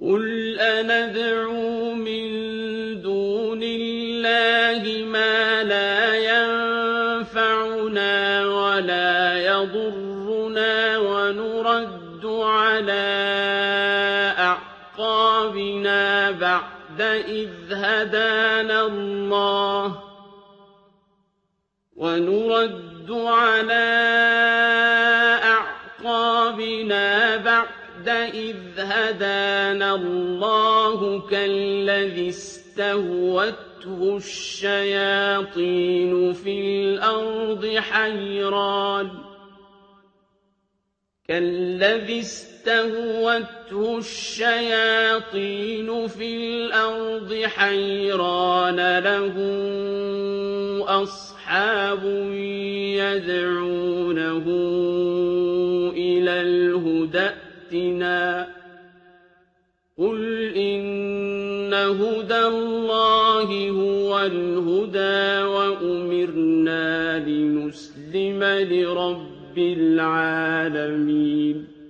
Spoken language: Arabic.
قُلْ أَنَدْعُو مِن دُونِ اللَّهِ مَا لَا يَنفَعُنَا وَلَا يَضُرُّنَا وَنُرَدُّ عَلَىٰ أَعْقَابِنَا بَعْدَ إِذْ هَدَانَا اللَّهُ كَالَّذِي اسْتَهْوَتْهُ الشَّيَاطِينُ فِي الْأَرْضِ حَيْرَانَ لَهُ أَصْحَابٌ يَدْعُونَهُ إِلَى الْهُدى ائْتِنَا ۗ قُلْ إِنَّ هُدَى اللَّهِ هُوَ الْهُدَىٰ وَأُمِرْنَا لِنُسْلِمَ لِرَبِّ الْعَالَمِينَ